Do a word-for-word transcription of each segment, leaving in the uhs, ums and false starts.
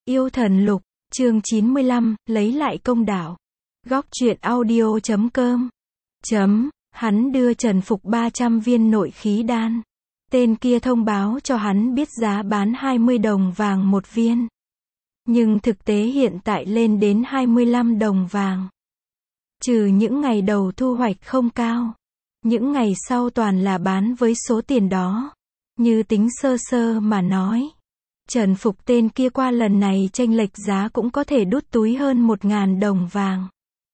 Yêu thần lục, chương chín mươi lăm, lấy lại công đạo. Góc truyện audio chấm com. Chấm, hắn đưa Trần Phục ba trăm viên nội khí đan. Tên kia thông báo cho hắn biết giá bán hai mươi đồng vàng một viên. Nhưng thực tế hiện tại lên đến hai mươi lăm đồng vàng. Trừ những ngày đầu thu hoạch không cao. Những ngày sau toàn là bán với số tiền đó. Như tính sơ sơ mà nói. Trần Phục tên kia qua lần này chênh lệch giá cũng có thể đút túi hơn một ngàn đồng vàng.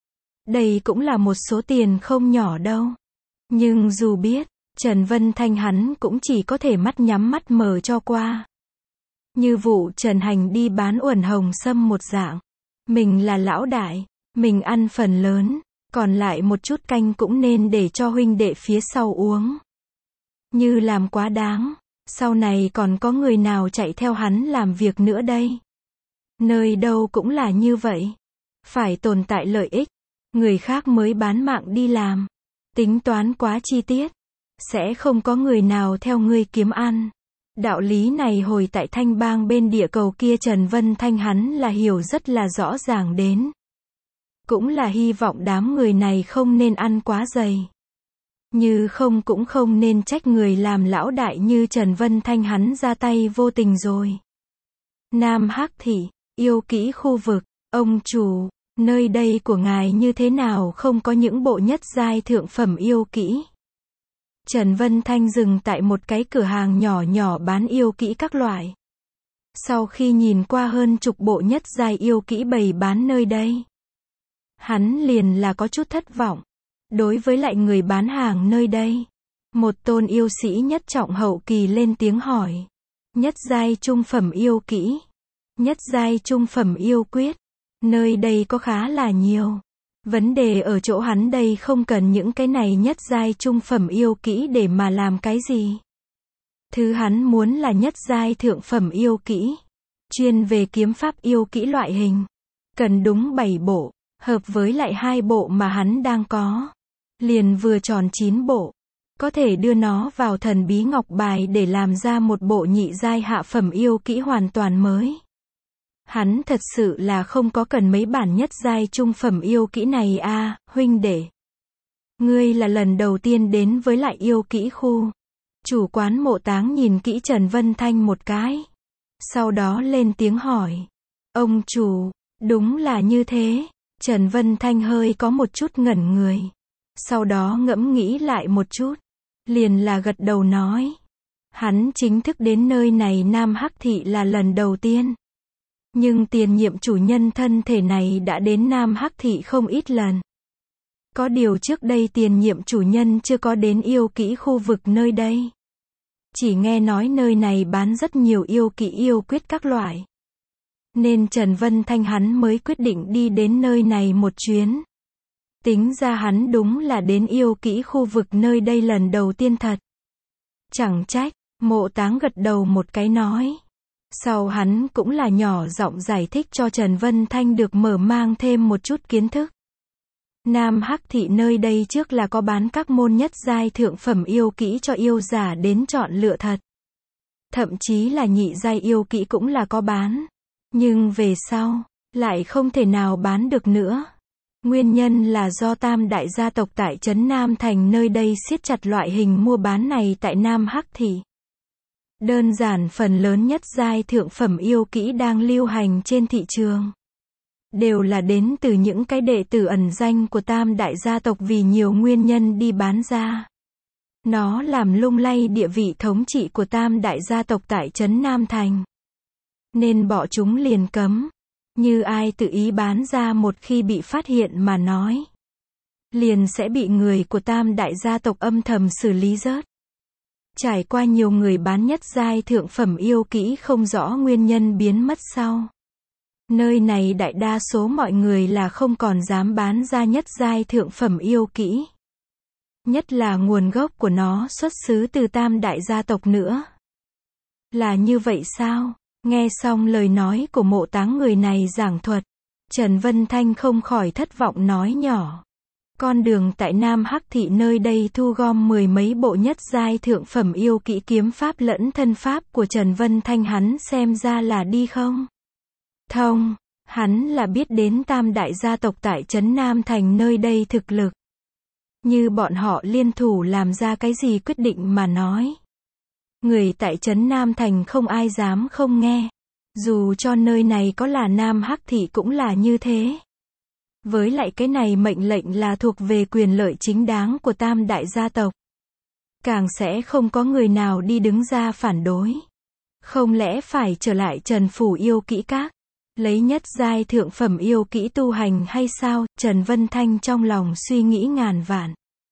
Đây cũng là một số tiền không nhỏ đâu. Nhưng dù biết, Trần Vân Thanh hắn cũng chỉ có thể mắt nhắm mắt mở cho qua. Như vụ Trần Hành đi bán uẩn hồng sâm một dạng. Mình là lão đại, mình ăn phần lớn, còn lại một chút canh cũng nên để cho huynh đệ phía sau uống. Như làm quá đáng. Sau này còn có người nào chạy theo hắn làm việc nữa đây? Nơi đâu cũng là như vậy. Phải tồn tại lợi ích. Người khác mới bán mạng đi làm. Tính toán quá chi tiết. Sẽ không có người nào theo ngươi kiếm ăn. Đạo lý này hồi tại Thanh Bang bên địa cầu kia Trần Vân Thanh hắn là hiểu rất là rõ ràng đến. Cũng là hy vọng đám người này không nên ăn quá dày. Như không cũng không nên trách người làm lão đại như Trần Vân Thanh hắn ra tay vô tình rồi. Nam Hắc Thị, yêu kỹ khu vực, ông chủ, nơi đây của ngài như thế nào không có những bộ nhất giai thượng phẩm yêu kỹ. Trần Vân Thanh dừng tại một cái cửa hàng nhỏ nhỏ bán yêu kỹ các loại. Sau khi nhìn qua hơn chục bộ nhất giai yêu kỹ bày bán nơi đây, hắn liền là có chút thất vọng. Đối với lại người bán hàng nơi đây, một tôn yêu sĩ nhất trọng hậu kỳ lên tiếng hỏi. Nhất giai trung phẩm yêu kỹ, nhất giai trung phẩm yêu quyết, nơi đây có khá là nhiều. Vấn đề ở chỗ hắn đây không cần những cái này nhất giai trung phẩm yêu kỹ để mà làm cái gì. Thứ hắn muốn là nhất giai thượng phẩm yêu kỹ, chuyên về kiếm pháp yêu kỹ loại hình. Cần đúng bảy bộ, hợp với lại hai bộ mà hắn đang có. Liền vừa tròn chín bộ. Có thể đưa nó vào thần bí ngọc bài để làm ra một bộ nhị giai hạ phẩm yêu kỹ hoàn toàn mới. Hắn thật sự là không có cần mấy bản nhất giai trung phẩm yêu kỹ này a à, huynh đệ. Ngươi là lần đầu tiên đến với lại yêu kỹ khu. Chủ quán Mộ Táng nhìn kỹ Trần Vân Thanh một cái. Sau đó lên tiếng hỏi. Ông chủ, đúng là như thế. Trần Vân Thanh hơi có một chút ngẩn người. Sau đó ngẫm nghĩ lại một chút. Liền là gật đầu nói. Hắn chính thức đến nơi này Nam Hắc Thị là lần đầu tiên. Nhưng tiền nhiệm chủ nhân thân thể này đã đến Nam Hắc Thị không ít lần. Có điều trước đây tiền nhiệm chủ nhân chưa có đến yêu kỹ khu vực nơi đây. Chỉ nghe nói nơi này bán rất nhiều yêu kỹ yêu quyết các loại. Nên Trần Vân Thanh hắn mới quyết định đi đến nơi này một chuyến. Tính ra hắn đúng là đến yêu kỹ khu vực nơi đây lần đầu tiên thật. Chẳng trách, Mộ Táng gật đầu một cái nói. Sau hắn cũng là nhỏ giọng giải thích cho Trần Vân Thanh được mở mang thêm một chút kiến thức. Nam Hắc Thị nơi đây trước là có bán các môn nhất giai thượng phẩm yêu kỹ cho yêu giả đến chọn lựa thật. Thậm chí là nhị giai yêu kỹ cũng là có bán. Nhưng về sau, lại không thể nào bán được nữa. Nguyên nhân là do tam đại gia tộc tại trấn Nam Thành nơi đây siết chặt loại hình mua bán này tại Nam Hắc Thị. Đơn giản phần lớn nhất giai thượng phẩm yêu kỹ đang lưu hành trên thị trường. Đều là đến từ những cái đệ tử ẩn danh của tam đại gia tộc vì nhiều nguyên nhân đi bán ra. Nó làm lung lay địa vị thống trị của tam đại gia tộc tại trấn Nam Thành. Nên bọn chúng liền cấm. Như ai tự ý bán ra một khi bị phát hiện mà nói. Liền sẽ bị người của tam đại gia tộc âm thầm xử lý rớt. Trải qua nhiều người bán nhất giai thượng phẩm yêu kỹ không rõ nguyên nhân biến mất sau. Nơi này đại đa số mọi người là không còn dám bán ra nhất giai thượng phẩm yêu kỹ. Nhất là nguồn gốc của nó xuất xứ từ tam đại gia tộc nữa. Là như vậy sao? Nghe xong lời nói của Mộ Táng người này giảng thuật, Trần Vân Thanh không khỏi thất vọng nói nhỏ. Con đường tại Nam Hắc Thị nơi đây thu gom mười mấy bộ nhất giai thượng phẩm yêu kỹ kiếm pháp lẫn thân pháp của Trần Vân Thanh hắn xem ra là đi không? thông, hắn là biết đến tam đại gia tộc tại trấn Nam Thành nơi đây thực lực. Như bọn họ liên thủ làm ra cái gì quyết định mà nói. Người tại trấn Nam Thành không ai dám không nghe. Dù cho nơi này có là Nam Hắc Thị cũng là như thế. Với lại cái này mệnh lệnh là thuộc về quyền lợi chính đáng của tam đại gia tộc. Càng sẽ không có người nào đi đứng ra phản đối. Không lẽ phải trở lại Trần Phủ Yêu Kỹ Các, lấy nhất giai thượng phẩm yêu kỹ tu hành hay sao? Trần Vân Thanh trong lòng suy nghĩ ngàn vạn.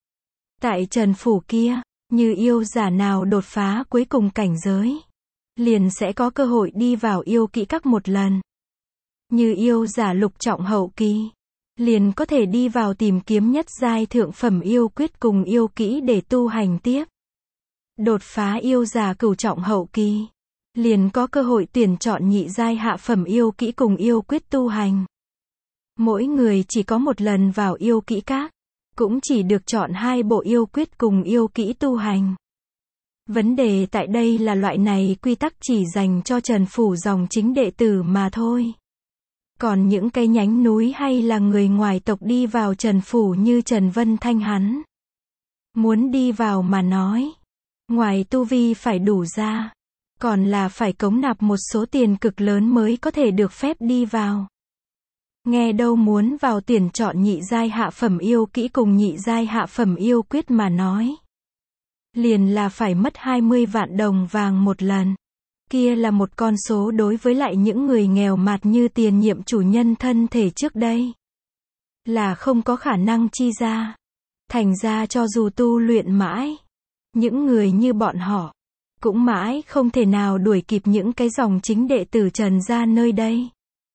Tại Trần Phủ kia, như yêu giả nào đột phá cuối cùng cảnh giới, liền sẽ có cơ hội đi vào yêu kỹ các một lần. Như yêu giả lục trọng hậu kỳ, liền có thể đi vào tìm kiếm nhất giai thượng phẩm yêu quyết cùng yêu kỹ để tu hành tiếp. Đột phá yêu giả cửu trọng hậu kỳ, liền có cơ hội tuyển chọn nhị giai hạ phẩm yêu kỹ cùng yêu quyết tu hành. Mỗi người chỉ có một lần vào yêu kỹ các, cũng chỉ được chọn hai bộ yêu quyết cùng yêu kỹ tu hành. Vấn đề tại đây là loại này quy tắc chỉ dành cho Trần Phủ dòng chính đệ tử mà thôi. Còn những cái nhánh núi hay là người ngoài tộc đi vào Trần Phủ như Trần Vân Thanh hắn, muốn đi vào mà nói, ngoài tu vi phải đủ ra, còn là phải cống nạp một số tiền cực lớn mới có thể được phép đi vào. Nghe đâu muốn vào tuyển chọn nhị giai hạ phẩm yêu kỹ cùng nhị giai hạ phẩm yêu quyết mà nói, liền là phải mất hai mươi vạn đồng vàng một lần. Kia là một con số đối với lại những người nghèo mạt như tiền nhiệm chủ nhân thân thể trước đây, là không có khả năng chi ra. Thành ra cho dù tu luyện mãi, những người như bọn họ, cũng mãi không thể nào đuổi kịp những cái dòng chính đệ tử Trần gia nơi đây.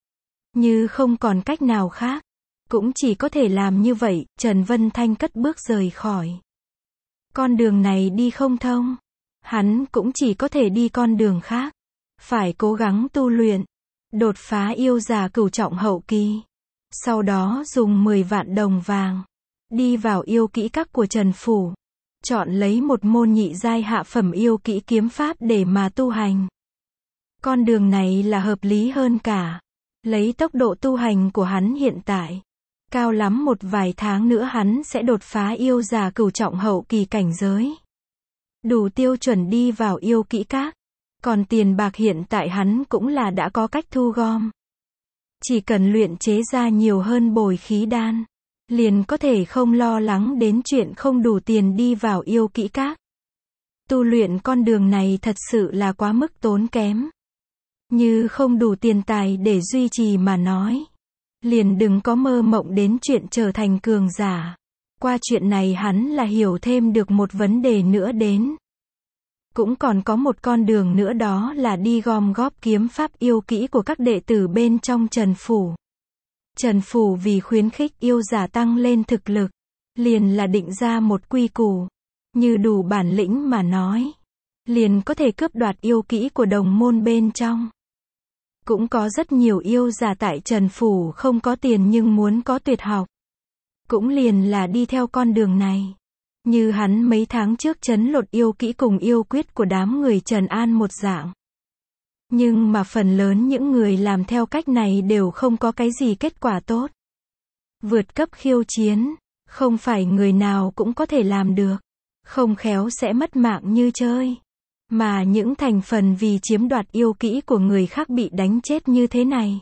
Như không còn cách nào khác, cũng chỉ có thể làm như vậy. Trần Vân Thanh cất bước rời khỏi. Con đường này đi không thông, hắn cũng chỉ có thể đi con đường khác. Phải cố gắng tu luyện, đột phá yêu giả cửu trọng hậu kỳ. Sau đó dùng mười vạn đồng vàng, đi vào yêu kỹ các của Trần Phủ. Chọn lấy một môn nhị giai hạ phẩm yêu kỹ kiếm pháp để mà tu hành. Con đường này là hợp lý hơn cả. Lấy tốc độ tu hành của hắn hiện tại, cao lắm một vài tháng nữa hắn sẽ đột phá yêu giả cửu trọng hậu kỳ cảnh giới. Đủ tiêu chuẩn đi vào yêu kỹ các. Còn tiền bạc hiện tại hắn cũng là đã có cách thu gom. Chỉ cần luyện chế ra nhiều hơn bồi khí đan, liền có thể không lo lắng đến chuyện không đủ tiền đi vào yêu kỹ các. Tu luyện con đường này thật sự là quá mức tốn kém. Như không đủ tiền tài để duy trì mà nói, liền đừng có mơ mộng đến chuyện trở thành cường giả. Qua chuyện này hắn là hiểu thêm được một vấn đề nữa đến. Cũng còn có một con đường nữa, đó là đi gom góp kiếm pháp yêu kỹ của các đệ tử bên trong Trần Phủ. Trần Phủ vì khuyến khích yêu giả tăng lên thực lực, liền là định ra một quy củ. Như đủ bản lĩnh mà nói, liền có thể cướp đoạt yêu kỹ của đồng môn bên trong. Cũng có rất nhiều yêu giả tại Trần Phủ không có tiền nhưng muốn có tuyệt học, cũng liền là đi theo con đường này. Như hắn mấy tháng trước trấn lột yêu kỹ cùng yêu quyết của đám người Trần An một dạng. Nhưng mà phần lớn những người làm theo cách này đều không có cái gì kết quả tốt. Vượt cấp khiêu chiến, không phải người nào cũng có thể làm được. Không khéo sẽ mất mạng như chơi. Mà những thành phần vì chiếm đoạt yêu kỹ của người khác bị đánh chết như thế này,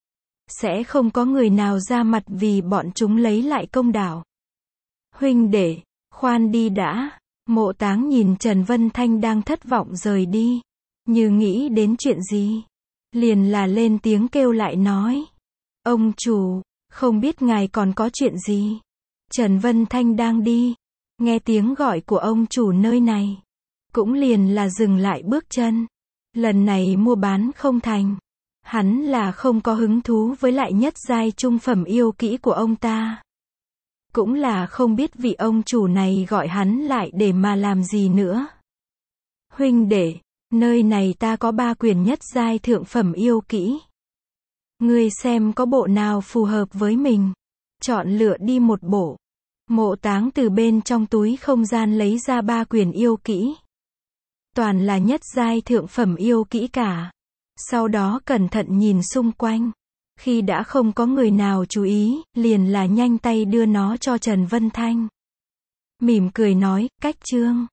sẽ không có người nào ra mặt vì bọn chúng lấy lại công đạo. Huynh đệ, khoan đi đã. Mộ Táng nhìn Trần Vân Thanh đang thất vọng rời đi, như nghĩ đến chuyện gì, liền là lên tiếng kêu lại nói: ông chủ, không biết ngài còn có chuyện gì? Trần Vân Thanh đang đi, nghe tiếng gọi của ông chủ nơi này, cũng liền là dừng lại bước chân. Lần này mua bán không thành, hắn là không có hứng thú với lại nhất giai trung phẩm yêu kỹ của ông ta. Cũng là không biết vị ông chủ này gọi hắn lại để mà làm gì nữa. Huynh đệ, nơi này ta có ba quyển nhất giai thượng phẩm yêu kỹ. Ngươi xem có bộ nào phù hợp với mình, chọn lựa đi một bộ. Mộ Táng từ bên trong túi không gian lấy ra ba quyển yêu kỹ. Toàn là nhất giai thượng phẩm yêu kỹ cả. Sau đó cẩn thận nhìn xung quanh, Khi đã không có người nào chú ý, liền là nhanh tay đưa nó cho Trần Vân Thanh. Mỉm cười nói, cách Trương.